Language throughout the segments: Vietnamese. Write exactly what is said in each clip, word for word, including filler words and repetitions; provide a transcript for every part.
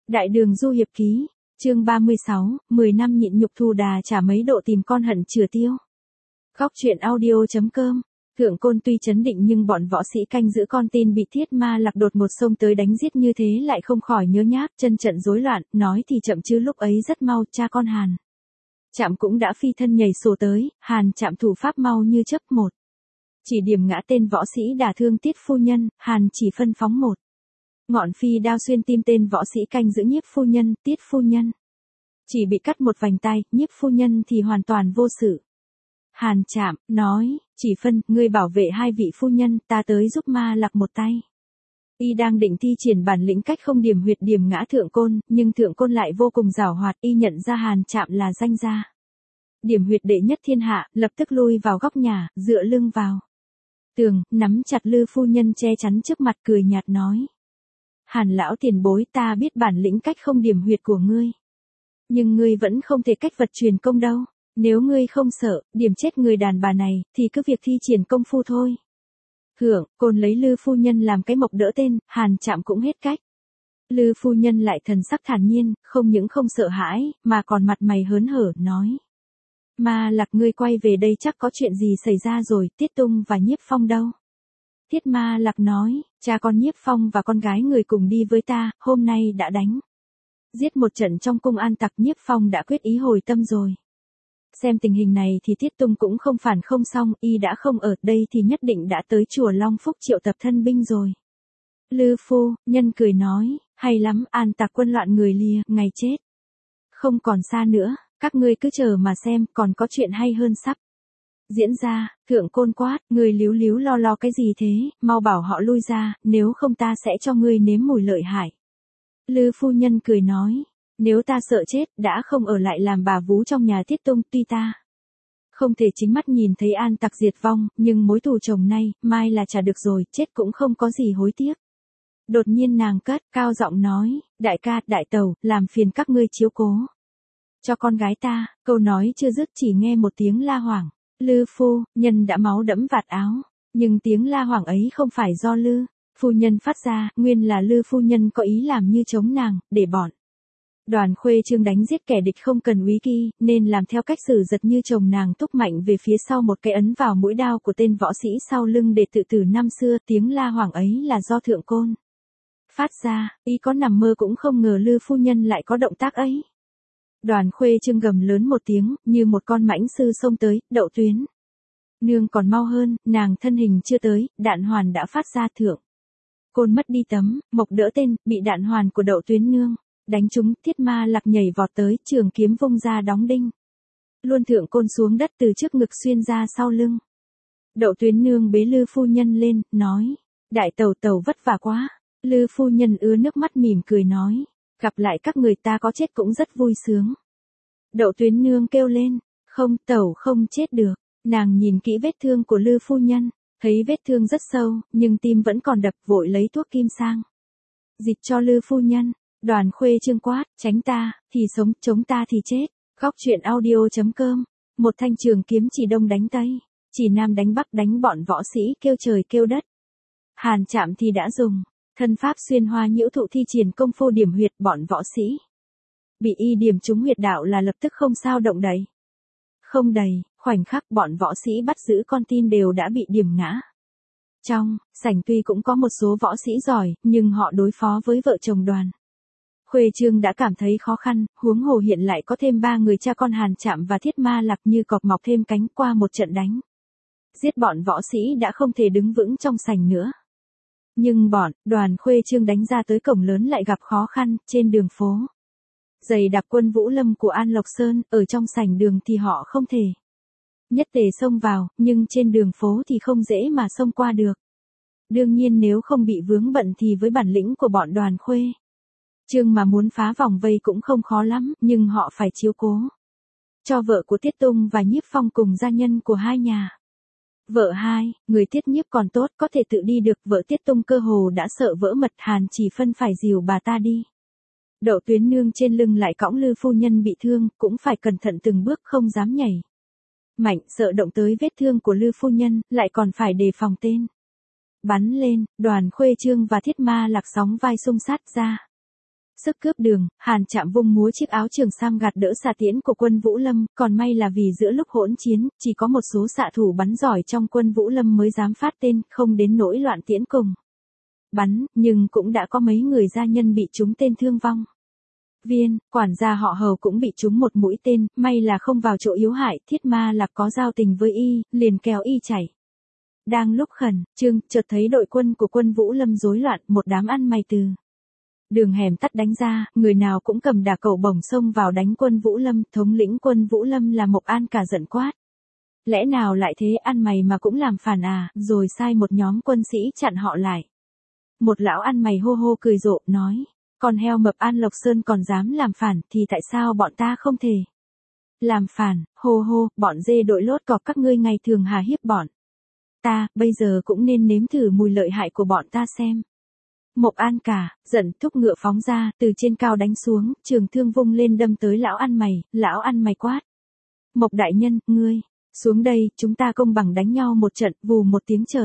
Đại đường du hiệp ký, chương ba mươi sáu, mười năm nhịn nhục thù đà trả mấy độ tìm con hận chừa tiêu. Góc truyện audio.com. Thượng Côn tuy chấn định nhưng bọn võ sĩ canh giữ con tin bị Thiết Ma Lạc đột một xông tới đánh giết như thế lại không khỏi nhớ nhác, chân trận rối loạn, nói thì chậm chứ lúc ấy rất mau, cha con Hàn Trạm cũng đã phi thân nhảy sổ tới, Hàn Trạm thủ pháp mau như chớp một. Chỉ điểm ngã tên võ sĩ đả thương Tiết phu nhân, Hàn chỉ phân phóng một ngọn phi đao xuyên tim tên võ sĩ canh giữ Nhiếp phu nhân, Tiết phu nhân chỉ bị cắt một vành tay, Nhiếp phu nhân thì hoàn toàn vô sự. Hàn Trạm nói, chỉ phân, ngươi bảo vệ hai vị phu nhân, ta tới giúp Ma Lạc một tay. Y đang định thi triển bản lĩnh cách không điểm huyệt điểm ngã Thượng Côn, nhưng Thượng Côn lại vô cùng giảo hoạt, y nhận ra Hàn Trạm là danh gia điểm huyệt đệ nhất thiên hạ, lập tức lui vào góc nhà, dựa lưng vào tường, nắm chặt Lư phu nhân che chắn trước mặt, cười nhạt nói: Hàn lão tiền bối, ta biết bản lĩnh cách không điểm huyệt của ngươi, nhưng ngươi vẫn không thể cách vật truyền công đâu. Nếu ngươi không sợ, điểm chết người đàn bà này, thì cứ việc thi triển công phu thôi. Thượng Côn lấy Lư phu nhân làm cái mộc đỡ tên, Hàn Trạm cũng hết cách. Lư phu nhân lại thần sắc thản nhiên, không những không sợ hãi, mà còn mặt mày hớn hở, nói: Ma Lạc, ngươi quay về đây chắc có chuyện gì xảy ra rồi, Tiết Tung và Nhiếp Phong đâu? Thiết Ma Lạc nói, cha con Nhiếp Phong và con gái người cùng đi với ta, hôm nay đã đánh giết một trận trong cung an tặc, Nhiếp Phong đã quyết ý hồi tâm rồi. Xem tình hình này thì Tiết Tung cũng không phản không xong, y đã không ở đây thì nhất định đã tới chùa Long Phúc triệu tập thân binh rồi. Lư phu nhân cười nói, hay lắm, an tặc quân loạn người lìa, ngày chết không còn xa nữa, các ngươi cứ chờ mà xem, còn có chuyện hay hơn sắp diễn ra. Thượng Côn quát, ngươi líu líu lo lo cái gì thế, mau bảo họ lui ra, nếu không ta sẽ cho ngươi nếm mùi lợi hại. Lư phu nhân cười nói, nếu ta sợ chết, đã không ở lại làm bà vú trong nhà Tiết Tung, tuy ta không thể chính mắt nhìn thấy an tặc diệt vong, nhưng mối thù chồng nay, mai là trả được rồi, chết cũng không có gì hối tiếc. Đột nhiên nàng cất cao giọng nói, đại ca, đại tẩu, làm phiền các ngươi chiếu cố cho con gái ta. Câu nói chưa dứt chỉ nghe một tiếng la hoảng. Lư phu nhân đã máu đẫm vạt áo, nhưng tiếng la hoảng ấy không phải do Lư phu nhân phát ra, nguyên là Lư phu nhân có ý làm như chống nàng, để bọn Đoàn Khuê Trương đánh giết kẻ địch không cần úy kỳ, nên làm theo cách xử giật như chồng nàng thúc mạnh về phía sau một cái ấn vào mũi đao của tên võ sĩ sau lưng để tự tử năm xưa. Tiếng la hoảng ấy là do Thượng Côn phát ra, y có nằm mơ cũng không ngờ Lư phu nhân lại có động tác ấy. Đoàn Khuê Trương gầm lớn một tiếng, như một con mãnh sư xông tới, Đậu Tuyến nương còn mau hơn, nàng thân hình chưa tới, đạn hoàn đã phát ra. Thượng Côn mất đi tấm mộc đỡ tên, bị đạn hoàn của Đậu Tuyến nương đánh trúng. Thiết Ma Lạc nhảy vọt tới, trường kiếm vung ra đóng đinh luôn Thượng Côn xuống đất, từ trước ngực xuyên ra sau lưng. Đậu Tuyến nương bế Lư phu nhân lên, nói, đại tẩu tẩu vất vả quá. Lư phu nhân ứa nước mắt mỉm cười nói, gặp lại các người ta có chết cũng rất vui sướng. Đậu Tuyến nương kêu lên, không, tẩu không chết được. Nàng nhìn kỹ vết thương của Lư phu nhân, thấy vết thương rất sâu, nhưng tim vẫn còn đập, vội lấy thuốc kim sang dịch cho Lư phu nhân. Đoàn Khuê Trương quát, tránh ta thì sống, chống ta thì chết. Góc truyện audio.com. Một thanh trường kiếm chỉ đông đánh tây, chỉ nam đánh bắc, đánh bọn võ sĩ kêu trời kêu đất. Hàn Trạm thì đã dùng thân pháp xuyên hoa nhiễu thụ thi triển công phu điểm huyệt, bọn võ sĩ bị y điểm trúng huyệt đạo là lập tức không sao động đậy. Không đầy khoảnh khắc, bọn võ sĩ bắt giữ con tin đều đã bị điểm ngã. Trong sảnh tuy cũng có một số võ sĩ giỏi, nhưng họ đối phó với vợ chồng Đoàn Khuê Trương đã cảm thấy khó khăn, huống hồ hiện lại có thêm ba người cha con Hàn Trạm và Thiết Ma Lạc như cọp mọc thêm cánh. Qua một trận đánh giết, bọn võ sĩ đã không thể đứng vững trong sảnh nữa. Nhưng bọn Đoàn Khuê Trương đánh ra tới cổng lớn lại gặp khó khăn. Trên đường phố dày đặc quân Vũ Lâm của An Lộc Sơn, ở trong sảnh đường thì họ không thể nhất tề xông vào, nhưng trên đường phố thì không dễ mà xông qua được. Đương nhiên nếu không bị vướng bận thì với bản lĩnh của bọn Đoàn Khuê Trương mà muốn phá vòng vây cũng không khó lắm, nhưng họ phải chiếu cố cho vợ của Tiết Tung và Nhiếp Phong cùng gia nhân của hai nhà. Vợ hai, người Tiết Nhiếp còn tốt, có thể tự đi được, vợ Tiết Tung cơ hồ đã sợ vỡ mật. Hàn chỉ phân phải dìu bà ta đi. Đậu Tuyến nương trên lưng lại cõng Lư phu nhân bị thương, cũng phải cẩn thận từng bước, không dám nhảy mạnh, sợ động tới vết thương của Lư phu nhân, lại còn phải đề phòng tên bắn lên. Đoàn Khuê Trương và Thiết Ma Lạc sóng vai xung sát ra. sức cướp đường, Hàn Trạm vung múa chiếc áo trường sam gạt đỡ xạ tiễn của quân Vũ Lâm, còn may là vì giữa lúc hỗn chiến, chỉ có một số xạ thủ bắn giỏi trong quân Vũ Lâm mới dám phát tên, không đến nỗi loạn tiễn cùng bắn, nhưng cũng đã có mấy người gia nhân bị trúng tên thương vong. Viên, quản gia họ Hầu cũng bị trúng một mũi tên, may là không vào chỗ yếu hại, Thiết Ma Lạc có giao tình với y, liền kéo y chạy. Đang lúc khẩn trương, chợt thấy đội quân của quân Vũ Lâm rối loạn, một đám ăn mày từ đường hẻm tắt đánh ra, người nào cũng cầm đà cẩu bổng xông vào đánh quân Vũ Lâm, thống lĩnh quân Vũ Lâm là Mộc An cả giận quát. Lẽ nào lại thế, ăn mày mà cũng làm phản à, rồi sai một nhóm quân sĩ chặn họ lại. Một lão ăn mày hô hô cười rộ, nói, con heo mập An Lộc Sơn còn dám làm phản, thì tại sao bọn ta không thể làm phản, hô hô, bọn dê đội lốt cọp các ngươi ngày thường hà hiếp bọn ta, bây giờ cũng nên nếm thử mùi lợi hại của bọn ta xem. Mộc An cả, giận thúc ngựa phóng ra, từ trên cao đánh xuống, trường thương vung lên đâm tới lão ăn mày, lão ăn mày quát. Mộc đại nhân, ngươi, xuống đây, chúng ta công bằng đánh nhau một trận, vù một tiếng chợt.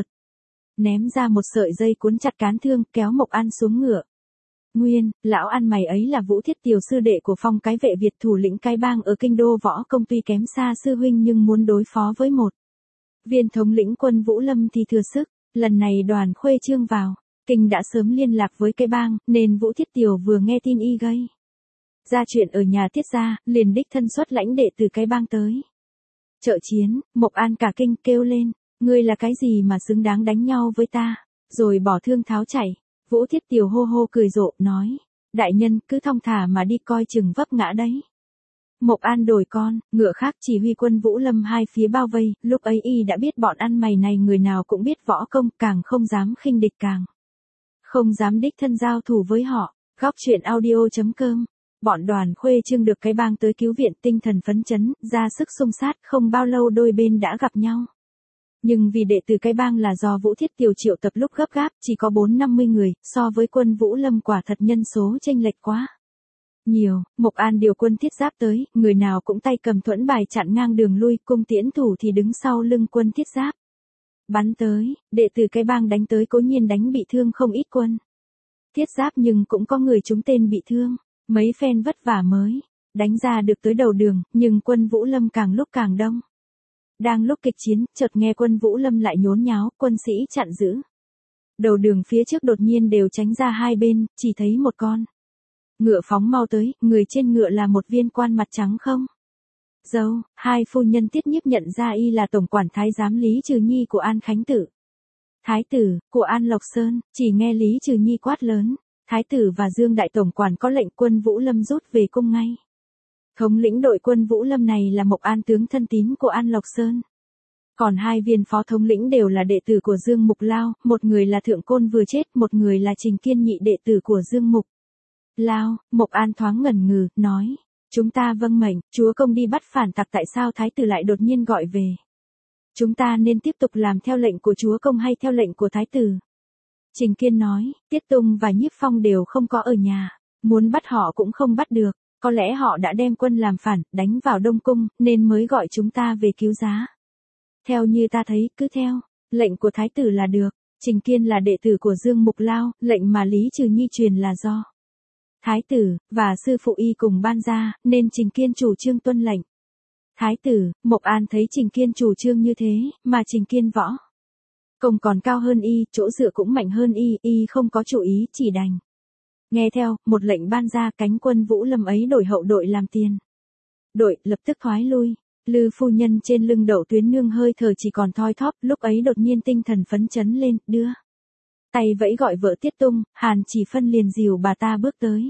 Ném ra một sợi dây cuốn chặt cán thương, kéo Mộc An xuống ngựa. Nguyên, lão ăn mày ấy là Vũ Thiết Tiều sư đệ của Phong cái vệ Việt, thủ lĩnh cái bang ở kinh đô võ công, tuy kém xa sư huynh nhưng muốn đối phó với một viên thống lĩnh quân Vũ Lâm thì thừa sức. Lần này Đoàn Khuê Trương vào kinh đã sớm liên lạc với cái bang, nên Vũ Thiết Tiều vừa nghe tin y gây ra chuyện ở nhà Tiết gia, liền đích thân xuất lãnh đệ từ cái bang tới trợ chiến. Mộc An cả kinh kêu lên, ngươi là cái gì mà xứng đáng đánh nhau với ta, rồi bỏ thương tháo chạy. Vũ Thiết Tiều hô hô cười rộ, nói, đại nhân cứ thong thả mà đi, coi chừng vấp ngã đấy. Mộc An đổi con, ngựa khác chỉ huy quân Vũ Lâm hai phía bao vây, lúc ấy y đã biết bọn ăn mày này người nào cũng biết võ công, càng không dám khinh địch, càng không dám đích thân giao thủ với họ. Góc truyện audio chấm com. Bọn Đoàn Khuê Trương được cái bang tới cứu viện, tinh thần phấn chấn, ra sức xung sát, không bao lâu đôi bên đã gặp nhau. Nhưng vì đệ tử cái bang là do Vũ Thiết Tiều triệu tập lúc gấp gáp, chỉ có bốn năm mươi người, so với quân Vũ Lâm quả thật nhân số chênh lệch quá nhiều. Mộc An điều quân thiết giáp tới, người nào cũng tay cầm thuẫn bài chặn ngang đường lui, cung tiễn thủ thì đứng sau lưng quân thiết giáp bắn tới. Đệ tử cái bang đánh tới cố nhiên đánh bị thương không ít quân thiết giáp, nhưng cũng có người trúng tên bị thương. Mấy phen vất vả mới đánh ra được tới đầu đường, nhưng quân Vũ Lâm càng lúc càng đông. Đang lúc kịch chiến, chợt nghe quân Vũ Lâm lại nhốn nháo, quân sĩ chặn giữ đầu đường phía trước đột nhiên đều tránh ra hai bên, chỉ thấy một con ngựa phóng mau tới, người trên ngựa là một viên quan mặt trắng không dâu. Hai phu nhân Tiết Nhiếp nhận ra y là tổng quản thái giám Lý Trừ Nhi của An Khánh Tử, thái tử của An Lộc Sơn. Chỉ nghe Lý Trừ Nhi quát lớn, thái tử và Dương đại tổng quản có lệnh, quân Vũ Lâm rút về cung ngay. Thống lĩnh đội quân Vũ Lâm này là Mộc An, tướng thân tín của An Lộc Sơn. Còn hai viên phó thống lĩnh đều là đệ tử của Dương Mục Lao, một người là Thượng Côn vừa chết, một người là Trình Kiên nhị đệ tử của Dương Mục Lao. Mộc An thoáng ngẩn ngừ, nói, chúng ta vâng mệnh, chúa công đi bắt phản tặc, tại sao thái tử lại đột nhiên gọi về? Chúng ta nên tiếp tục làm theo lệnh của chúa công hay theo lệnh của thái tử? Trình Kiên nói, Tiết Tung và Nhiếp Phong đều không có ở nhà, muốn bắt họ cũng không bắt được, có lẽ họ đã đem quân làm phản, đánh vào Đông Cung, nên mới gọi chúng ta về cứu giá. Theo như ta thấy, cứ theo lệnh của thái tử là được. Trình Kiên là đệ tử của Dương Mục Lao, lệnh mà Lý Trừ Nhi truyền là do thái tử và sư phụ y cùng ban ra, nên Trình Kiên chủ trương tuân lệnh thái tử. Mộc An thấy Trình Kiên chủ trương như thế, mà Trình Kiên võ công còn cao hơn y, chỗ dựa cũng mạnh hơn y, y không có chủ ý, chỉ đành nghe theo. Một lệnh ban ra, cánh quân Vũ Lâm ấy đổi hậu đội làm tiền đội, lập tức thoái lui. Lư phu nhân trên lưng Đậu Tuyến Nương hơi thở chỉ còn thoi thóp, lúc ấy đột nhiên tinh thần phấn chấn lên, đưa tay vẫy gọi vợ Tiết Tung. Hàn Chỉ Phân liền dìu bà ta bước tới.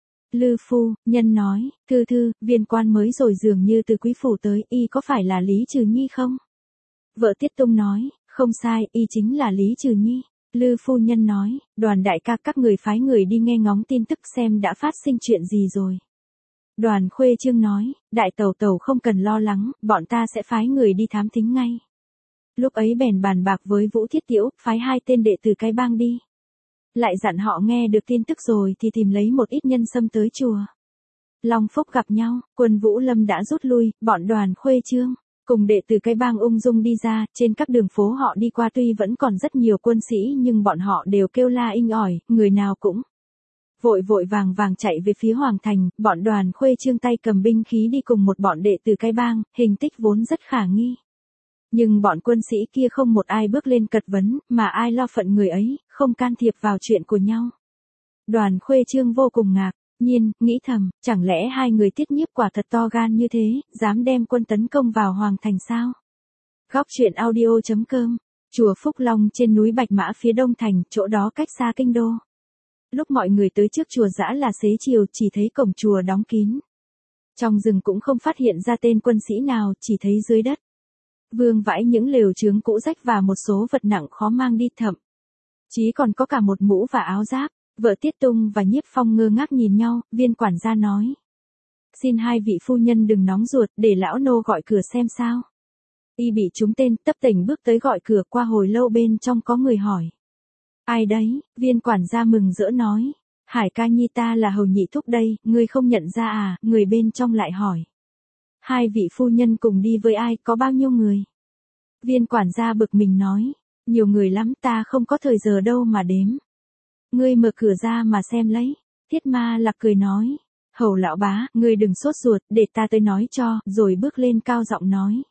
Lư phu nhân nói, thư thư, viên quan mới rồi dường như từ quý phủ tới, y có phải là Lý Trừ Nhi không? Vợ Tiết Tung nói, không sai, y chính là Lý Trừ Nhi. Lư phu nhân nói, Đoàn đại ca, các người phái người đi nghe ngóng tin tức xem đã phát sinh chuyện gì rồi. Đoàn Khuê Trương nói, đại tẩu tẩu không cần lo lắng, bọn ta sẽ phái người đi thám thính ngay. Lúc ấy bèn bàn bạc với Vũ Thiết Tiễu, phái hai tên đệ từ cái bang đi. Lại dặn họ nghe được tin tức rồi thì tìm lấy một ít nhân sâm tới chùa Long Phúc gặp nhau. Quân Vũ Lâm đã rút lui, bọn Đoàn Khuê Trương cùng đệ từ cái bang ung dung đi ra. Trên các đường phố họ đi qua tuy vẫn còn rất nhiều quân sĩ, nhưng bọn họ đều kêu la inh ỏi, người nào cũng vội vội vàng vàng chạy về phía Hoàng Thành, bọn Đoàn Khuê Trương tay cầm binh khí đi cùng một bọn đệ tử cái bang, hình tích vốn rất khả nghi. Nhưng bọn quân sĩ kia không một ai bước lên cật vấn, mà ai lo phận người ấy, không can thiệp vào chuyện của nhau. Đoàn Khuê Trương vô cùng ngạc nhiên, nghĩ thầm, chẳng lẽ hai người Tiết Nhiếp quả thật to gan như thế, dám đem quân tấn công vào Hoàng Thành sao? Góc truyện audio chấm com, chùa Phúc Long trên núi Bạch Mã phía đông thành, chỗ đó cách xa kinh đô. Lúc mọi người tới trước chùa dã là xế chiều, chỉ thấy cổng chùa đóng kín. Trong rừng cũng không phát hiện ra tên quân sĩ nào, chỉ thấy dưới đất vương vãi những lều chướng cũ rách và một số vật nặng khó mang đi, thậm chí còn có cả một mũ và áo giáp. Vợ Tiết Tung và Nhiếp Phong ngơ ngác nhìn nhau, viên quản gia nói: xin hai vị phu nhân đừng nóng ruột, để lão nô gọi cửa xem sao. Y bị trúng tên, tấp tỉnh bước tới gọi cửa, qua hồi lâu bên trong có người hỏi: ai đấy? Viên quản gia mừng rỡ nói: Hải ca nhi ta là hầu nhị thúc đây, ngươi không nhận ra à? Người bên trong lại hỏi: hai vị phu nhân cùng đi với ai, có bao nhiêu người? Viên quản gia bực mình nói: nhiều người lắm, ta không có thời giờ đâu mà đếm. Ngươi mở cửa ra mà xem lấy. Thiết Ma Lạc cười nói: hầu lão bá, ngươi đừng sốt ruột, để ta tới nói cho, rồi bước lên cao giọng nói: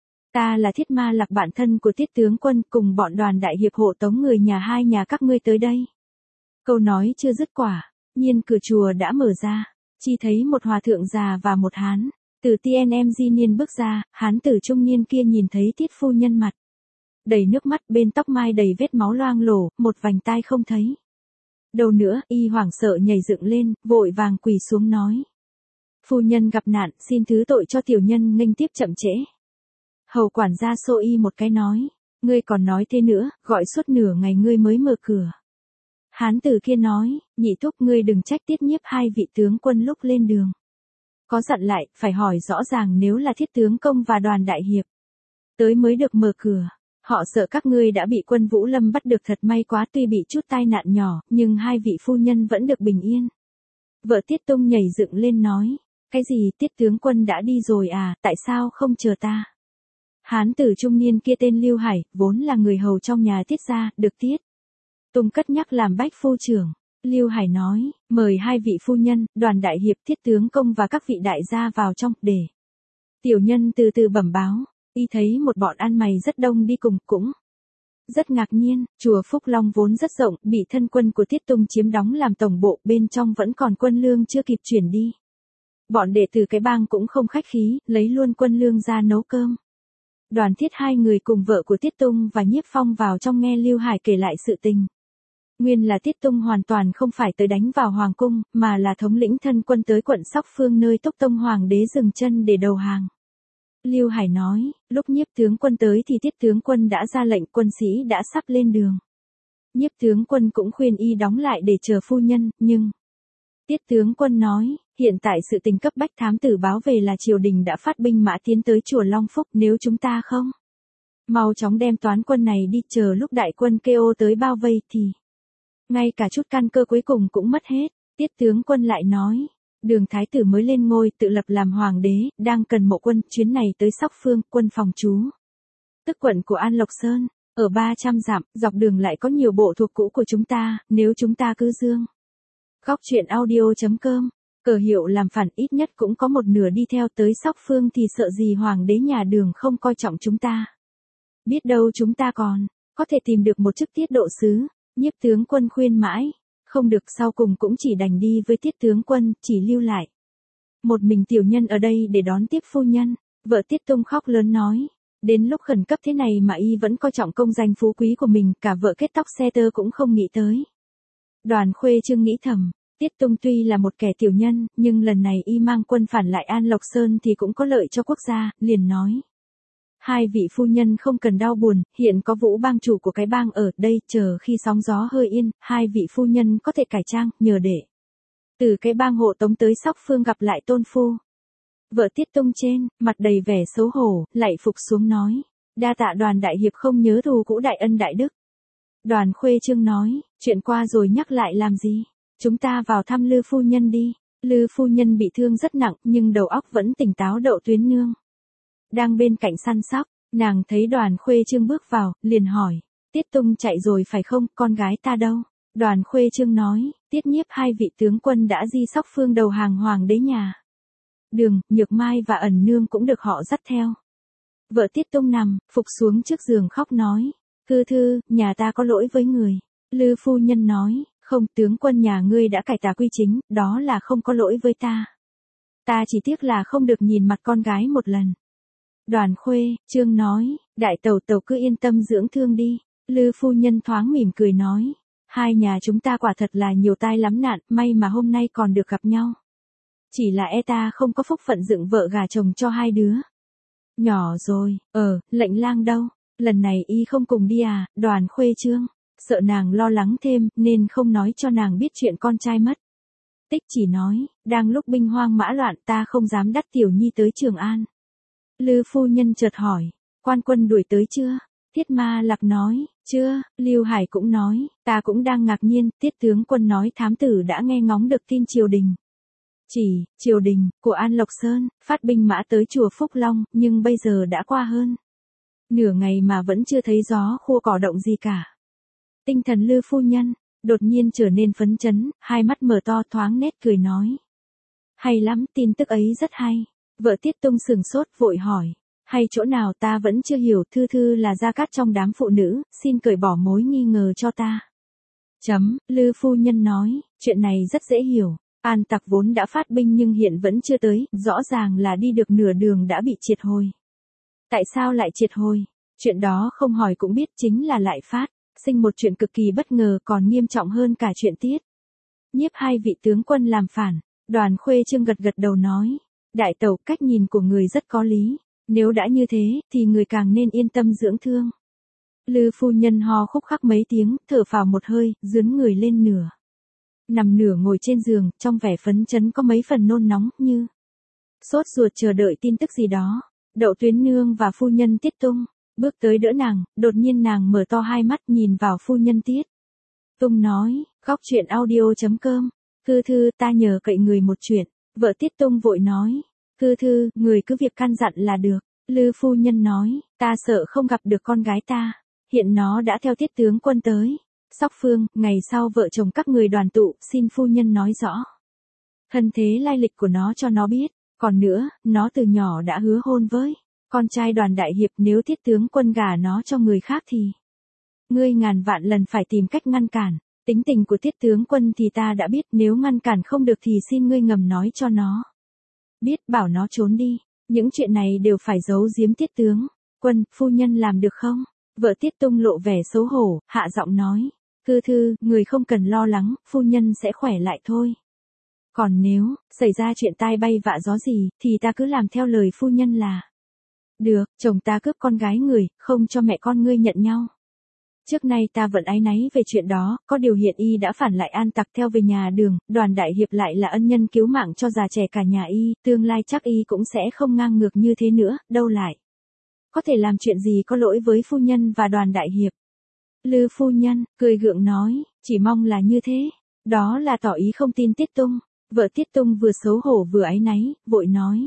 ta là Thiết Ma Lạc, bạn thân của Tiết tướng quân, cùng bọn Đoàn đại hiệp hộ tống người nhà hai nhà các ngươi tới đây. Câu nói chưa dứt quả, nhiên cửa chùa đã mở ra, chỉ thấy một hòa thượng già và một hán từ tê en em di niên bước ra. Hán tử trung niên kia nhìn thấy Tiết phu nhân mặt đầy nước mắt, bên tóc mai đầy vết máu loang lổ, một vành tai không thấy đâu nữa, y hoảng sợ nhảy dựng lên, vội vàng quỳ xuống nói: phu nhân gặp nạn, xin thứ tội cho tiểu nhân nghênh tiếp chậm trễ. Hầu quản gia xô y một cái nói: ngươi còn nói thế nữa, gọi suốt nửa ngày ngươi mới mở cửa. Hán tử kia nói: nhị thúc, ngươi đừng trách Tiết Nhiếp hai vị tướng quân lúc lên đường có dặn lại, phải hỏi rõ ràng, nếu là Thiết tướng công và Đoàn đại hiệp tới mới được mở cửa. Họ sợ các ngươi đã bị quân Vũ Lâm bắt được, thật may quá, tuy bị chút tai nạn nhỏ, nhưng hai vị phu nhân vẫn được bình yên. Vợ Tiết Tung nhảy dựng lên nói: cái gì, Tiết tướng quân đã đi rồi à, tại sao không chờ ta? Hán tử trung niên kia tên Lưu Hải, vốn là người hầu trong nhà Tiết gia, được Tiết Tung cất nhắc làm bách phu trưởng. Lưu Hải nói: mời hai vị phu nhân, Đoàn đại hiệp, Thiết tướng công và các vị đại gia vào trong, để tiểu nhân từ từ bẩm báo. Y thấy một bọn ăn mày rất đông đi cùng, cũng rất ngạc nhiên. Chùa Phúc Long vốn rất rộng, bị thân quân của Tiết Tung chiếm đóng làm tổng bộ, bên trong vẫn còn quân lương chưa kịp chuyển đi. Bọn đệ tử cái bang cũng không khách khí, lấy luôn quân lương ra nấu cơm. Đoàn Thiết hai người cùng vợ của Tiết Tung và Nhiếp Phong vào trong nghe Lưu Hải kể lại sự tình. Nguyên là Tiết Tung hoàn toàn không phải tới đánh vào hoàng cung, mà là thống lĩnh thân quân tới quận Sóc Phương nơi Túc Tông hoàng đế dừng chân để đầu hàng. Lưu Hải nói: lúc Nhiếp tướng quân tới thì Tiết tướng quân đã ra lệnh, quân sĩ đã sắp lên đường. Nhiếp tướng quân cũng khuyên y đóng lại để chờ phu nhân, nhưng Tiết tướng quân nói: hiện tại sự tình cấp bách, thám tử báo về là triều đình đã phát binh mã tiến tới chùa Long Phúc, nếu chúng ta không mau chóng đem toán quân này đi, chờ lúc đại quân kêu tới bao vây thì ngay cả chút căn cơ cuối cùng cũng mất hết. Tiết tướng quân lại nói: Đường thái tử mới lên ngôi, tự lập làm hoàng đế, đang cần mộ quân, chuyến này tới Sóc Phương, quân phòng trú tức quận của An Lộc Sơn, ở ba trăm dặm, dọc đường lại có nhiều bộ thuộc cũ của chúng ta, nếu chúng ta cứ dương. Góc truyện audio chấm com, cờ hiệu làm phản, ít nhất cũng có một nửa đi theo tới Sóc Phương thì sợ gì hoàng đế nhà Đường không coi trọng chúng ta. Biết đâu chúng ta còn có thể tìm được một chức tiết độ sứ. Nhiếp tướng quân khuyên mãi không được, sau cùng cũng chỉ đành đi với Tiết tướng quân, chỉ lưu lại một mình tiểu nhân ở đây để đón tiếp phu nhân. Vợ Tiết Tung khóc lớn nói: đến lúc khẩn cấp thế này mà y vẫn coi trọng công danh phú quý của mình, cả vợ kết tóc xe tơ cũng không nghĩ tới. Đoàn Khuê Trương nghĩ thầm: Tiết Tung tuy là một kẻ tiểu nhân, nhưng lần này y mang quân phản lại An Lộc Sơn thì cũng có lợi cho quốc gia, liền nói: hai vị phu nhân không cần đau buồn, hiện có Vũ bang chủ của cái bang ở đây, chờ khi sóng gió hơi yên, hai vị phu nhân có thể cải trang, nhờ để từ cái bang hộ tống tới Sóc Phương gặp lại tôn phu. Vợ Tiết Tung trên mặt đầy vẻ xấu hổ, lạy phục xuống nói: đa tạ Đoàn đại hiệp không nhớ thù cũ đại ân đại đức. Đoàn Khuê Trương nói: chuyện qua rồi nhắc lại làm gì, chúng ta vào thăm Lư phu nhân đi. Lư phu nhân bị thương rất nặng, nhưng đầu óc vẫn tỉnh táo. Đậu Tuyến nương đang bên cạnh săn sóc, nàng thấy Đoàn Khuê Trương bước vào, liền hỏi: Tiết Tung chạy rồi phải không, con gái ta đâu? Đoàn Khuê Trương nói, tiết nhiếp hai vị tướng quân đã di sóc phương đầu hàng hoàng đế nhà. Đường, Nhược Mai và Ẩn Nương cũng được họ dắt theo. Vợ Tiết Tung nằm, phục xuống trước giường khóc nói, cư thư, nhà ta có lỗi với người. Lư phu nhân nói, không, tướng quân nhà ngươi đã cải tà quy chính, đó là không có lỗi với ta. Ta chỉ tiếc là không được nhìn mặt con gái một lần. Đoàn Khuê Trương nói, đại tẩu tẩu cứ yên tâm dưỡng thương đi. Lư phu nhân thoáng mỉm cười nói, hai nhà chúng ta quả thật là nhiều tai lắm nạn, may mà hôm nay còn được gặp nhau. Chỉ là e ta không có phúc phận dựng vợ gà chồng cho hai đứa. Nhỏ rồi, ờ, lệnh lang đâu, lần này y không cùng đi à? Đoàn Khuê Trương, sợ nàng lo lắng thêm, nên không nói cho nàng biết chuyện con trai mất. Tích chỉ nói, đang lúc binh hoang mã loạn ta không dám dắt Tiểu Nhi tới Trường An. Lư phu nhân chợt hỏi, quan quân đuổi tới chưa? Tiết Ma Lạc nói, chưa. Lưu Hải cũng nói, ta cũng đang ngạc nhiên, Tiết tướng quân nói thám tử đã nghe ngóng được tin triều đình. Chỉ, triều đình, của An Lộc Sơn, phát binh mã tới chùa Phúc Long, nhưng bây giờ đã qua hơn nửa ngày mà vẫn chưa thấy gió khua cỏ động gì cả. Tinh thần Lư phu nhân, đột nhiên trở nên phấn chấn, hai mắt mở to thoáng nét cười nói. Hay lắm, tin tức ấy rất hay. Vợ Tiết Tung sừng sốt vội hỏi, hay chỗ nào ta vẫn chưa hiểu, Thư Thư là gia cát trong đám phụ nữ, xin cởi bỏ mối nghi ngờ cho ta. Chấm, Lư phu nhân nói, chuyện này rất dễ hiểu. An tặc vốn đã phát binh nhưng hiện vẫn chưa tới, rõ ràng là đi được nửa đường đã bị triệt hồi. Tại sao lại triệt hồi? Chuyện đó không hỏi cũng biết, chính là lại phát sinh một chuyện cực kỳ bất ngờ, còn nghiêm trọng hơn cả chuyện Tiết nhiếp hai vị tướng quân làm phản. Đoàn Khuê Trương gật gật đầu nói, đại tẩu, cách nhìn của người rất có lý, nếu đã như thế thì người càng nên yên tâm dưỡng thương. Lư phu nhân ho khúc khắc mấy tiếng, thở phào một hơi, dướn người lên nửa nằm nửa ngồi trên giường, trong vẻ phấn chấn có mấy phần nôn nóng, như sốt ruột chờ đợi tin tức gì đó. Đậu Tuyến Nương và phu nhân Tiết Tung bước tới đỡ nàng, đột nhiên nàng mở to hai mắt nhìn vào phu nhân Tiết Tung nói, góc truyện audio chấm com, Cư Thư, ta nhờ cậy người một chuyện. Vợ Tiết Tung vội nói, Cư Thư, người cứ việc căn dặn là được. Lư phu nhân nói, ta sợ không gặp được con gái ta, hiện nó đã theo Tiết tướng quân tới Sóc Phương, ngày sau vợ chồng các người đoàn tụ, xin phu nhân nói rõ thân thế lai lịch của nó cho nó biết. Còn nữa, nó từ nhỏ đã hứa hôn với con trai Đoàn đại hiệp, nếu Tiết tướng quân gả nó cho người khác thì ngươi ngàn vạn lần phải tìm cách ngăn cản. Tính tình của Tiết tướng quân thì ta đã biết, nếu ngăn cản không được thì xin ngươi ngầm nói cho nó biết, bảo nó trốn đi. Những chuyện này đều phải giấu giếm Tiết tướng quân, phu nhân làm được không? Vợ Tiết Tung lộ vẻ xấu hổ, hạ giọng nói, Cư Thư, người không cần lo lắng, phu nhân sẽ khỏe lại thôi. Còn nếu xảy ra chuyện tai bay vạ gió gì, thì ta cứ làm theo lời phu nhân là được. Chồng ta cướp con gái người, không cho mẹ con ngươi nhận nhau. Trước nay ta vẫn áy náy về chuyện đó, có điều hiện y đã phản lại An tặc theo về nhà Đường, Đoàn đại hiệp lại là ân nhân cứu mạng cho già trẻ cả nhà y, tương lai chắc y cũng sẽ không ngang ngược như thế nữa, đâu lại có thể làm chuyện gì có lỗi với phu nhân và Đoàn đại hiệp. Lư phu nhân cười gượng nói, chỉ mong là như thế. Đó là tỏ ý không tin Tiết Tung. Vợ Tiết Tung vừa xấu hổ vừa áy náy, vội nói,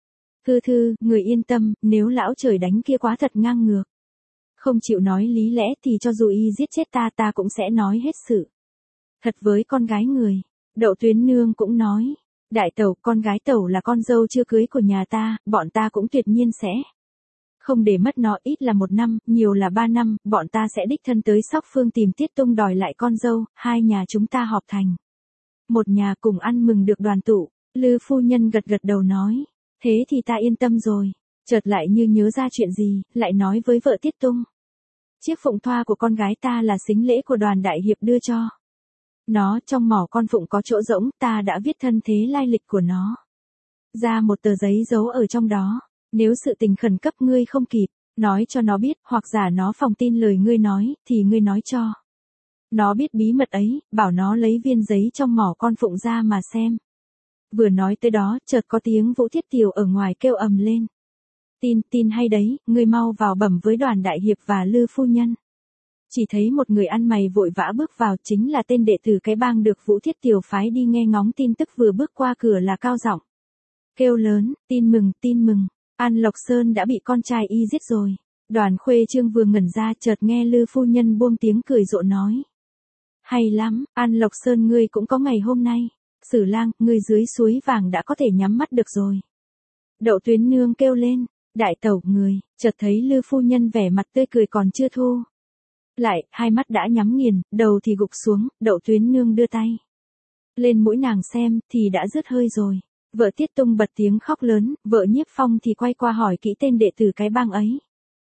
Cư Thư, người yên tâm, nếu lão trời đánh kia quá thật ngang ngược, không chịu nói lý lẽ thì cho dù y giết chết ta ta cũng sẽ nói hết sự thật với con gái người. Đậu Tuyến Nương cũng nói, đại tẩu, con gái tẩu là con dâu chưa cưới của nhà ta, bọn ta cũng tuyệt nhiên sẽ không để mất nó, ít là một năm, nhiều là ba năm, bọn ta sẽ đích thân tới Sóc Phương tìm Tiết Tung đòi lại con dâu, hai nhà chúng ta họp thành một nhà cùng ăn mừng được đoàn tụ. Lư phu nhân gật gật đầu nói, thế thì ta yên tâm rồi. Chợt lại như nhớ ra chuyện gì, lại nói với vợ Tiết Tung, chiếc phụng thoa của con gái ta là sính lễ của Đoàn đại hiệp đưa cho nó, trong mỏ con phụng có chỗ rỗng, ta đã viết thân thế lai lịch của nó ra một tờ giấy giấu ở trong đó. Nếu sự tình khẩn cấp ngươi không kịp nói cho nó biết, hoặc giả nó phòng tin lời ngươi nói, thì ngươi nói cho nó biết bí mật ấy, bảo nó lấy viên giấy trong mỏ con phụng ra mà xem. Vừa nói tới đó, chợt có tiếng Vũ Thiết Tiều ở ngoài kêu ầm lên. Tin, tin hay đấy, ngươi mau vào bẩm với Đoàn đại hiệp và Lư phu nhân. Chỉ thấy một người ăn mày vội vã bước vào, chính là tên đệ tử cái bang được Vũ Thiết Tiều phái đi nghe ngóng tin tức, vừa bước qua cửa là cao giọng kêu lớn, tin mừng, tin mừng, An Lộc Sơn đã bị con trai y giết rồi. Đoàn Khuê Trương vừa ngẩn ra, chợt nghe Lư phu nhân buông tiếng cười rộ nói, Hay lắm, An Lộc Sơn ngươi cũng có ngày hôm nay. Sử lang, ngươi dưới suối vàng đã có thể nhắm mắt được rồi. Đậu Tuyến Nương kêu lên, đại tẩu người, chợt thấy Lư phu nhân vẻ mặt tươi cười còn chưa thu. Lại, hai mắt đã nhắm nghiền, đầu thì gục xuống, Đậu Tuyến Nương đưa tay lên mũi nàng xem, thì đã dứt hơi rồi. Vợ Tiết Tung bật tiếng khóc lớn, vợ Nhiếp Phong thì quay qua hỏi kỹ tên đệ tử cái bang ấy.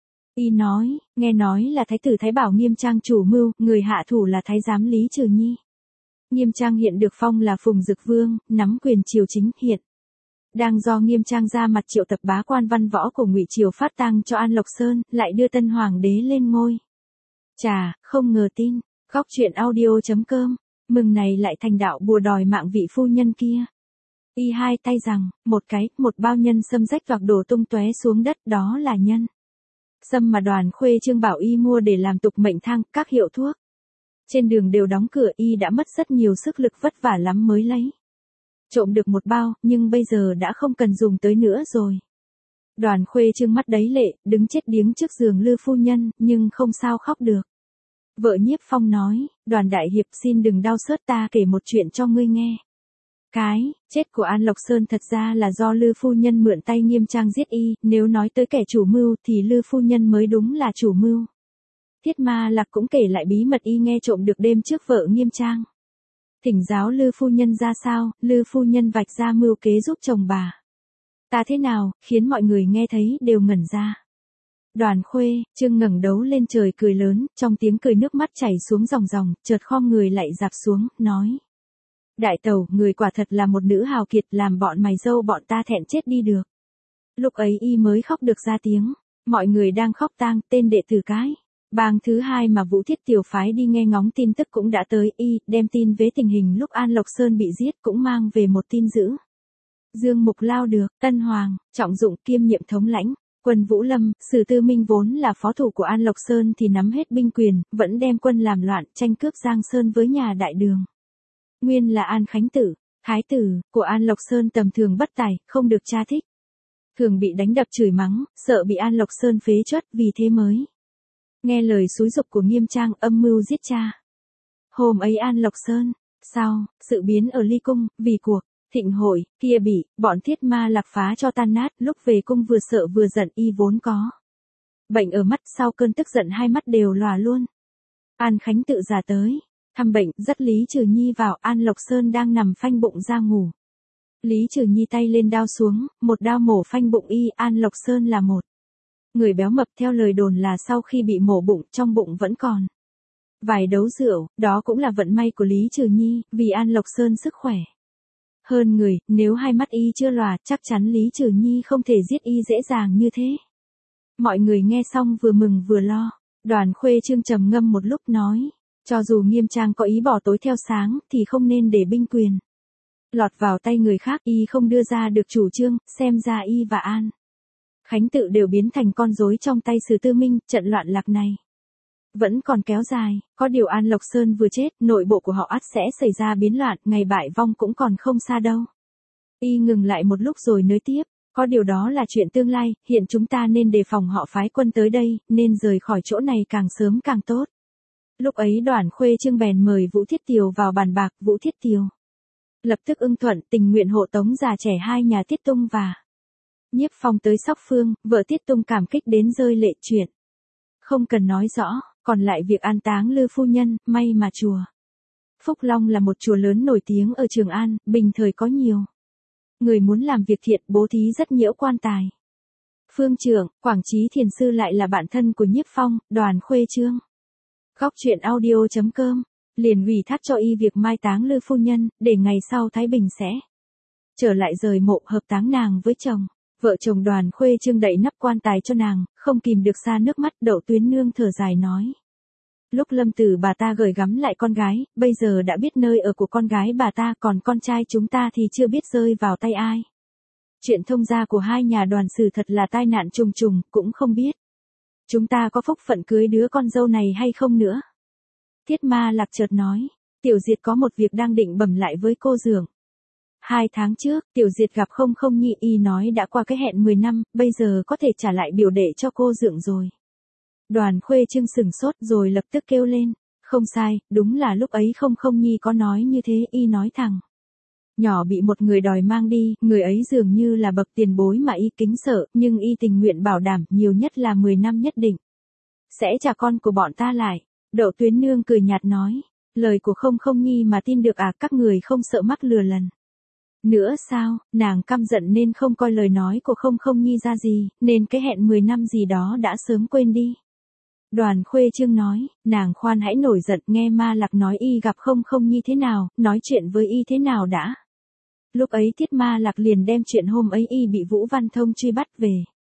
Y nói, nghe nói là thái tử Thái Bảo Nghiêm Trang chủ mưu, người hạ thủ là thái giám Lý Trừ Nhi. Nghiêm Trang hiện được phong là Phùng Dực Vương, nắm quyền triều chính hiện. Đang do Nghiêm Trang ra mặt triệu tập bá quan văn võ của Ngụy triều phát tang cho An Lộc Sơn, lại đưa tân hoàng đế lên ngôi. Chà, không ngờ tin, góc truyện audio chấm com, mừng này lại thành đạo bùa đòi mạng vị phu nhân kia. Y hai tay rằng, một cái, một bao nhân sâm rách toạc đổ tung tóe xuống đất, đó là nhân sâm mà Đoàn Khuê Trương bảo Y mua để làm tục mệnh thang, các hiệu thuốc. Trên đường đều đóng cửa, Y đã mất rất nhiều sức lực vất vả lắm mới lấy. Trộm được một bao, nhưng bây giờ đã không cần dùng tới nữa rồi. Đoàn Khuê Trương mắt đấy lệ, đứng chết điếng trước giường Lư phu nhân, nhưng không sao khóc được. Vợ Nhiếp Phong nói, Đoàn đại hiệp xin đừng đau xót, ta kể một chuyện cho ngươi nghe. Cái chết của An Lộc Sơn thật ra là do Lư phu nhân mượn tay Nghiêm Trang giết Y, nếu nói tới kẻ chủ mưu thì Lư phu nhân mới đúng là chủ mưu. Thiết Ma Lạc cũng kể lại bí mật Y nghe trộm được đêm trước vợ Nghiêm Trang. Thỉnh giáo Lư phu nhân ra sao, Lư phu nhân vạch ra mưu kế giúp chồng bà ta thế nào, khiến mọi người nghe thấy đều ngẩn ra. Đoàn Khuê Trương ngẩng đầu lên trời cười lớn, trong tiếng cười nước mắt chảy xuống ròng ròng, chợt khom người lại dạp xuống, nói. Đại tẩu, người quả thật là một nữ hào kiệt, làm bọn mày dâu bọn ta thẹn chết đi được. Lúc ấy Y mới khóc được ra tiếng, mọi người đang khóc tang, tên đệ tử cái bang thứ hai mà Vũ Thiết Tiểu phái đi nghe ngóng tin tức cũng đã tới. Y đem tin về tình hình lúc An Lộc Sơn bị giết, cũng mang về một tin dữ. Dương Mục Lao được Tân Hoàng trọng dụng kiêm nhiệm thống lãnh quân Vũ Lâm. Sử Tư Minh vốn là phó thủ của An Lộc Sơn thì nắm hết binh quyền, vẫn đem quân làm loạn, tranh cướp Giang Sơn với nhà Đại Đường. Nguyên là An Khánh Tử, thái tử của An Lộc Sơn tầm thường bất tài, không được cha thích, thường bị đánh đập chửi mắng, sợ bị An Lộc Sơn phế truất, vì thế mới nghe lời xúi giục của Nghiêm Trang, âm mưu giết cha. Hôm ấy An Lộc Sơn sau sự biến ở Ly Cung, vì cuộc thịnh hội kia bị bọn Thiết Ma Lạc phá cho tan nát, lúc về cung vừa sợ vừa giận. Y vốn có bệnh ở mắt, sau cơn tức giận hai mắt đều lòa luôn. An Khánh Tự giả tới thăm bệnh, dắt Lý Trừ Nhi vào. An Lộc Sơn đang nằm phanh bụng ra ngủ. Lý Trừ Nhi tay lên đao xuống, một đao mổ phanh bụng Y. An Lộc Sơn là một người béo mập, theo lời đồn là sau khi bị mổ bụng, trong bụng vẫn còn vài đấu rượu, đó cũng là vận may của Lý Trừ Nhi, vì An Lộc Sơn sức khỏe hơn người, nếu hai mắt Y chưa lòa, chắc chắn Lý Trừ Nhi không thể giết Y dễ dàng như thế. Mọi người nghe xong vừa mừng vừa lo. Đoàn Khuê Trương trầm ngâm một lúc nói, cho dù Nghiêm Trang có ý bỏ tối theo sáng, thì không nên để binh quyền lọt vào tay người khác. Y không đưa ra được chủ trương, xem ra Y và An Khánh Tự đều biến thành con rối trong tay Sử Tư Minh. Trận loạn lạc này vẫn còn kéo dài, có điều An Lộc Sơn vừa chết, nội bộ của họ ắt sẽ xảy ra biến loạn, ngày bại vong cũng còn không xa đâu. Y ngừng lại một lúc rồi nới tiếp, có điều đó là chuyện tương lai, hiện chúng ta nên đề phòng họ phái quân tới đây, nên rời khỏi chỗ này càng sớm càng tốt. Lúc ấy Đoàn Khuê Trương bèn mời Vũ Thiết Tiều vào bàn bạc. Vũ Thiết Tiều lập tức ưng thuận, tình nguyện hộ tống già trẻ hai nhà Tiết Tung và Nhiếp Phong tới Sóc Phương. Vợ Tiết Tung cảm kích đến rơi lệ, chuyện không cần nói rõ. Còn lại việc an táng Lư phu nhân, may mà chùa Phúc Long là một chùa lớn nổi tiếng ở Trường An, bình thời có nhiều người muốn làm việc thiện, bố thí rất nhiễu quan tài. Phương trưởng, Quảng Trí Thiền Sư lại là bạn thân của Nhiếp Phong. Đoàn Khuê Trương góc truyện audio chấm com liền ủy thác cho Y việc mai táng Lư phu nhân, để ngày sau Thái Bình sẽ trở lại rời mộ hợp táng nàng với chồng. Vợ chồng Đoàn Khuê Trương đậy nắp quan tài cho nàng, không kìm được ra nước mắt. Đậu Tuyến Nương thở dài nói, lúc lâm tử bà ta gửi gắm lại con gái, bây giờ đã biết nơi ở của con gái bà ta, còn con trai chúng ta thì chưa biết rơi vào tay ai. Chuyện thông gia của hai nhà Đoàn Sử thật là tai nạn trùng trùng, cũng không biết chúng ta có phúc phận cưới đứa con dâu này hay không nữa. Thiết Ma Lạc chợt nói, Tiểu Diệt có một việc đang định bẩm lại với cô dượng. Hai tháng trước, Tiểu Diệt gặp không không nhị. Y nói đã qua cái hẹn mười năm, bây giờ có thể trả lại biểu đệ cho cô dượng rồi. Đoàn Khuê Trương sửng sốt rồi lập tức kêu lên, Không sai, đúng là lúc ấy không không nhi có nói như thế, y nói thẳng. Nhỏ bị một người đòi mang đi, người ấy dường như là bậc tiền bối mà y kính sợ, nhưng y tình nguyện bảo đảm nhiều nhất là mười năm nhất định. Sẽ trả con của bọn ta lại. Đậu Tuyến Nương cười nhạt nói. Lời của không không nhi mà tin được à, các người không sợ mắc lừa lần. Nữa sao, nàng căm giận nên không coi lời nói của không không nhi ra gì, nên cái hẹn mười năm gì đó đã sớm quên đi. Đoàn Khuê Trương nói, nàng khoan hãy nổi giận, nghe Ma Lạc nói y gặp không không nhi thế nào, nói chuyện với y thế nào đã. Lúc ấy Thiết Ma Lạc liền đem chuyện hôm ấy y bị Vũ Văn Thông truy bắt về.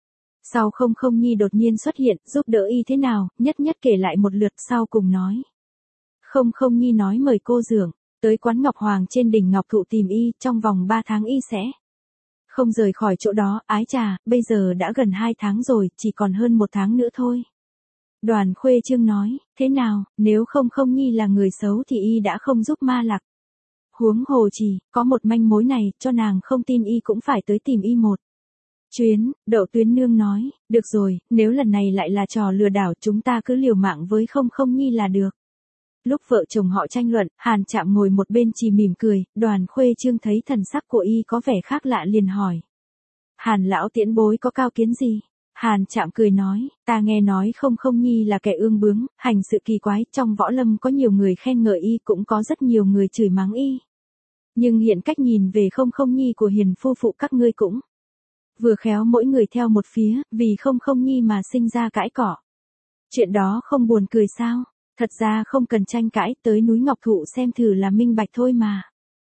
Sau không không nhi đột nhiên xuất hiện, giúp đỡ y thế nào, nhất nhất kể lại một lượt, sau cùng nói. Không không nhi nói mời cô dượng, tới quán Ngọc Hoàng trên đỉnh Ngọc Thụ tìm y, trong vòng ba tháng y sẽ không rời khỏi chỗ đó, ái chà, bây giờ đã gần hai tháng rồi, chỉ còn hơn một tháng nữa thôi. Đoàn Khuê Trương nói, thế nào, nếu không không nhi là người xấu thì y đã không giúp Ma Lạc. Huống hồ chỉ, có một manh mối này, cho nàng không tin y cũng phải tới tìm y một chuyến. Đậu Tuyến Nương nói, được rồi, nếu lần này lại là trò lừa đảo chúng ta cứ liều mạng với không không nhi là được. Lúc vợ chồng họ tranh luận, Hàn Trạm ngồi một bên chỉ mỉm cười, Đoàn Khuê Trương thấy thần sắc của y có vẻ khác lạ liền hỏi. Hàn lão tiễn bối có cao kiến gì? Hàn Trạm cười nói, ta nghe nói không không nhi là kẻ ương bướng, hành sự kỳ quái, trong võ lâm có nhiều người khen ngợi y cũng có rất nhiều người chửi mắng y. Nhưng hiện cách nhìn về không không nhi của hiền phu phụ các ngươi cũng vừa khéo mỗi người theo một phía, vì không không nhi mà sinh ra cãi cọ. Chuyện đó không buồn cười sao? Thật ra không cần tranh cãi, tới núi Ngọc Thụ xem thử là minh bạch thôi mà.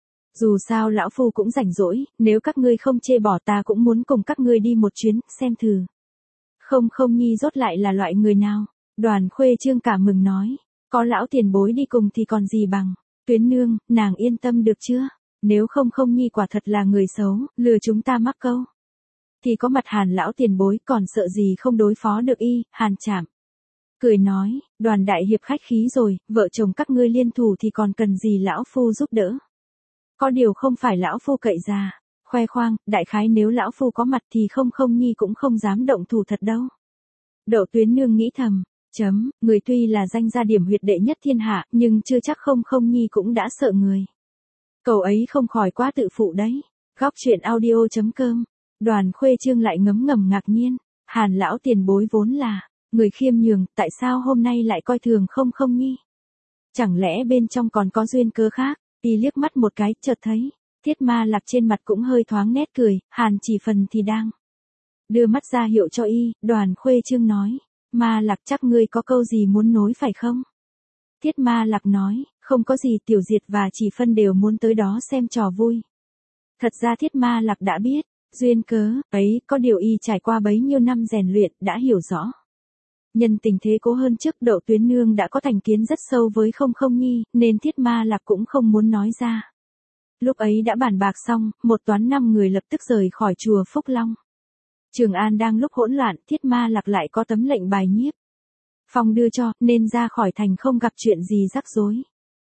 Dù sao lão phu cũng rảnh rỗi, nếu các ngươi không chê bỏ ta cũng muốn cùng các ngươi đi một chuyến, xem thử. Không không nhi rốt lại là loại người nào? Đoàn Khuê Trương cả mừng nói, có lão tiền bối đi cùng thì còn gì bằng. Tuyến Nương, nàng yên tâm được chưa? Nếu không không nhi quả thật là người xấu, lừa chúng ta mắc câu, thì có mặt Hàn lão tiền bối, còn sợ gì không đối phó được y. Hàn Trạm cười nói, Đoàn đại hiệp khách khí rồi, vợ chồng các ngươi liên thủ thì còn cần gì lão phu giúp đỡ. Có điều không phải lão phu cậy già khoe khoang, đại khái nếu lão phu có mặt thì không không nhi cũng không dám động thủ thật đâu. Đậu Tuyến Nương nghĩ thầm, chấm, người tuy là danh gia điểm huyệt đệ nhất thiên hạ, nhưng chưa chắc không không nhi cũng đã sợ người. Cậu ấy không khỏi quá tự phụ đấy. Góc truyện audio chấm com. Đoàn Khuê Trương lại ngấm ngầm ngạc nhiên, Hàn lão tiền bối vốn là người khiêm nhường, tại sao hôm nay lại coi thường không không nhi? Chẳng lẽ bên trong còn có duyên cớ khác? Y liếc mắt một cái, chợt thấy Thiết Ma Lạc trên mặt cũng hơi thoáng nét cười, Hàn Chỉ Phần thì đang đưa mắt ra hiệu cho y. Đoàn Khuê Trương nói, Ma Lạc chắc ngươi có câu gì muốn nối phải không? Thiết Ma Lạc nói, không có gì, Tiểu Diệt và Chỉ Phân đều muốn tới đó xem trò vui. Thật ra Thiết Ma Lạc đã biết duyên cớ ấy, có điều y trải qua bấy nhiêu năm rèn luyện đã hiểu rõ. Nhân tình thế cố hơn trước, Đậu Tuyến Nương đã có thành kiến rất sâu với không không nhi, nên Thiết Ma Lạc cũng không muốn nói ra. Lúc ấy đã bàn bạc xong, một toán năm người lập tức rời khỏi chùa Phúc Long. Trường An đang lúc hỗn loạn, Thiết Ma Lạc lại có tấm lệnh bài nhiếp phong đưa cho, nên ra khỏi thành không gặp chuyện gì rắc rối.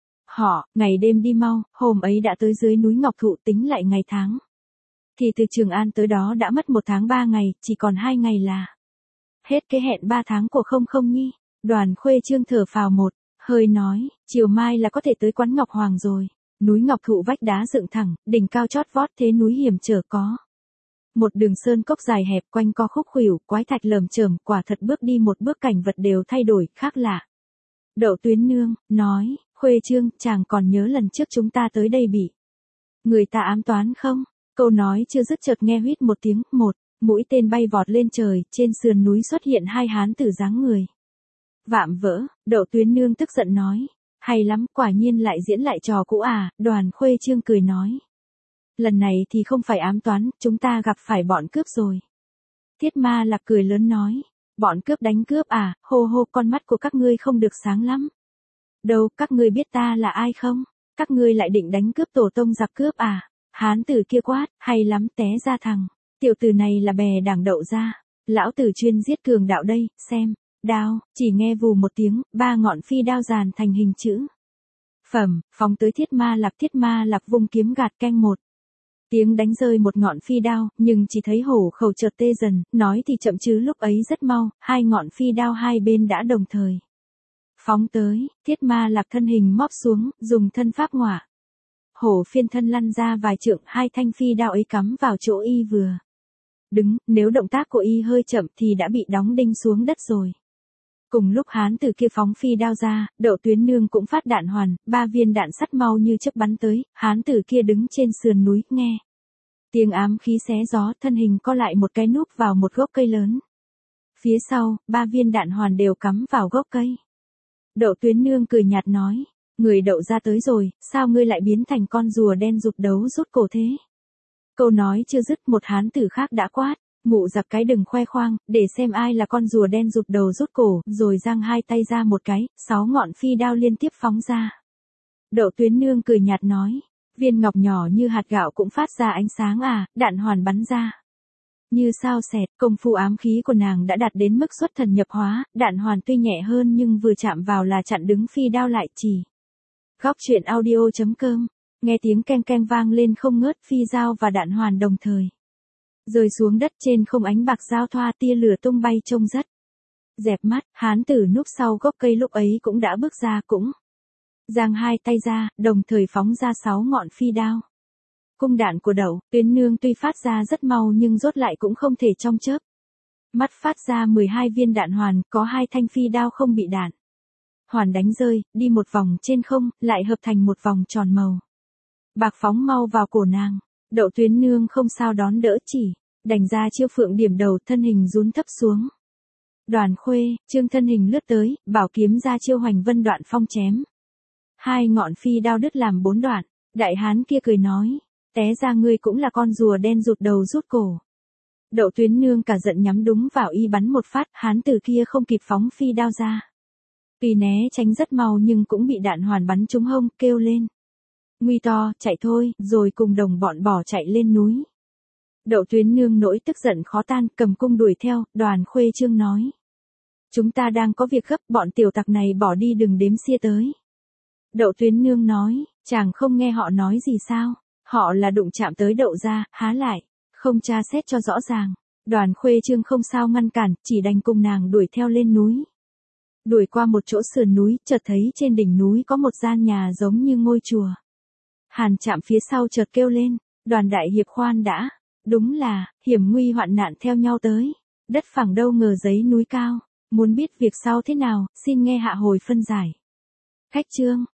Họ, ngày đêm đi mau, hôm ấy đã tới dưới núi Ngọc Thụ, tính lại ngày tháng thì từ Trường An tới đó đã mất một tháng ba ngày, chỉ còn hai ngày là hết cái hẹn ba tháng của không không nhi. Đoàn Khuê Trương thở phào một hơi nói, chiều mai là có thể tới quán Ngọc Hoàng rồi. Núi Ngọc Thụ vách đá dựng thẳng, đỉnh cao chót vót, thế núi hiểm trở có một đường sơn cốc dài hẹp, quanh co khúc khuỷu, quái thạch lởm chởm, quả thật bước đi một bước cảnh vật đều thay đổi, khác lạ. Đậu Tuyến Nương nói, Khuê Trương, chàng còn nhớ lần trước chúng ta tới đây bị người ta ám toán không? Câu nói chưa dứt chợt nghe huýt một tiếng, một mũi tên bay vọt lên trời, trên sườn núi xuất hiện hai hán tử dáng người vạm vỡ. Đậu Tuyến Nương tức giận nói, hay lắm, quả nhiên lại diễn lại trò cũ à. Đoàn Khuê Trương cười nói, lần này thì không phải ám toán, chúng ta gặp phải bọn cướp rồi. Thiết Ma Lạc cười lớn nói, bọn cướp đánh cướp à? Hô hô, con mắt của các ngươi không được sáng lắm. Đâu, các ngươi biết ta là ai không? Các ngươi lại định đánh cướp tổ tông giặc cướp à? Hán tử kia quát, hay lắm, té ra thằng tiểu tử này là bè đảng Đậu gia, lão tử chuyên giết cường đạo đây, xem. Đao, chỉ nghe vù một tiếng, ba ngọn phi đao dàn thành hình chữ phẩm, phóng tới Thiết Ma Lạc. Thiết Ma Lạc vung kiếm gạt keng một tiếng đánh rơi một ngọn phi đao, nhưng chỉ thấy hổ khẩu chợt tê dần, nói thì chậm chứ lúc ấy rất mau, hai ngọn phi đao hai bên đã đồng thời Phóng tới, Thiết Ma Lạc thân hình móp xuống, dùng thân pháp ngọa. Hổ phiên thân lăn ra vài trượng, hai thanh phi đao ấy cắm vào chỗ y vừa đứng, nếu động tác của y hơi chậm thì đã bị đóng đinh xuống đất rồi. Cùng lúc hán tử kia phóng phi đao ra, Đậu Tuyến Nương cũng phát đạn hoàn, ba viên đạn sắt mau như chớp bắn tới, hán tử kia đứng trên sườn núi, nghe tiếng ám khí xé gió, thân hình co lại một cái núp vào một gốc cây lớn. Phía sau, ba viên đạn hoàn đều cắm vào gốc cây. Đậu Tuyến Nương cười nhạt nói, người Đậu ra tới rồi, sao ngươi lại biến thành con rùa đen rụt đấu rút cổ thế? Câu nói chưa dứt, một hán tử khác đã quát, mụ giặc cái đừng khoe khoang, để xem ai là con rùa đen rụt đầu rút cổ, rồi giang hai tay ra một cái, sáu ngọn phi đao liên tiếp phóng ra. Đậu Tuyến Nương cười nhạt nói, viên ngọc nhỏ như hạt gạo cũng phát ra ánh sáng à, đạn hoàn bắn ra như sao xẹt, công phu ám khí của nàng đã đạt đến mức xuất thần nhập hóa, đạn hoàn tuy nhẹ hơn nhưng vừa chạm vào là chặn đứng phi đao lại chỉ. Góc truyện audio chấm com, nghe tiếng keng keng vang lên không ngớt, phi dao và đạn hoàn đồng thời rơi xuống đất, trên không ánh bạc giao thoa, tia lửa tung bay trông rất dẹp mắt. Hán tử núp sau gốc cây lúc ấy cũng đã bước ra, cũng giang hai tay ra, đồng thời phóng ra sáu ngọn phi đao. Cung đạn của Đậu Tuyến Nương tuy phát ra rất mau nhưng rốt lại cũng không thể trong chớp mắt phát ra mười hai viên đạn hoàn, có hai thanh phi đao không bị đạn hoàn đánh rơi, đi một vòng trên không, lại hợp thành một vòng tròn màu bạc phóng mau vào cổ nàng. Đậu Tuyến Nương không sao đón đỡ, chỉ đành ra chiêu phượng điểm đầu, thân hình rún thấp xuống. Đoàn Khuê, Trương thân hình lướt tới, bảo kiếm ra chiêu hoành vân đoạn phong chém. Hai ngọn phi đao đứt làm bốn đoạn, đại hán kia cười nói, té ra ngươi cũng là con rùa đen rụt đầu rút cổ. Đậu Tuyến Nương cả giận nhắm đúng vào y bắn một phát, hán tử kia không kịp phóng phi đao ra. Tuy né tránh rất mau nhưng cũng bị đạn hoàn bắn trúng hông, kêu lên nguy to, chạy thôi, rồi cùng đồng bọn bỏ chạy lên núi. Đậu Tuyến Nương nỗi tức giận khó tan, cầm cung đuổi theo. Đoàn Khuê Trương nói, chúng ta đang có việc gấp, bọn tiểu tặc này bỏ đi đừng đếm xia tới. Đậu Tuyến Nương nói, chàng không nghe họ nói gì sao, họ là đụng chạm tới Đậu gia, há lại không tra xét cho rõ ràng. Đoàn Khuê Trương không sao ngăn cản, chỉ đành cùng nàng đuổi theo lên núi. Đuổi qua một chỗ sườn núi, chợt thấy trên đỉnh núi có một gian nhà giống như ngôi chùa. Hàn Trạm phía sau chợt kêu lên, Đoàn đại hiệp khoan đã, đúng là hiểm nguy hoạn nạn theo nhau tới, đất phẳng đâu ngờ giấy núi cao. Muốn biết việc sau thế nào, xin nghe hạ hồi phân giải. Khách chương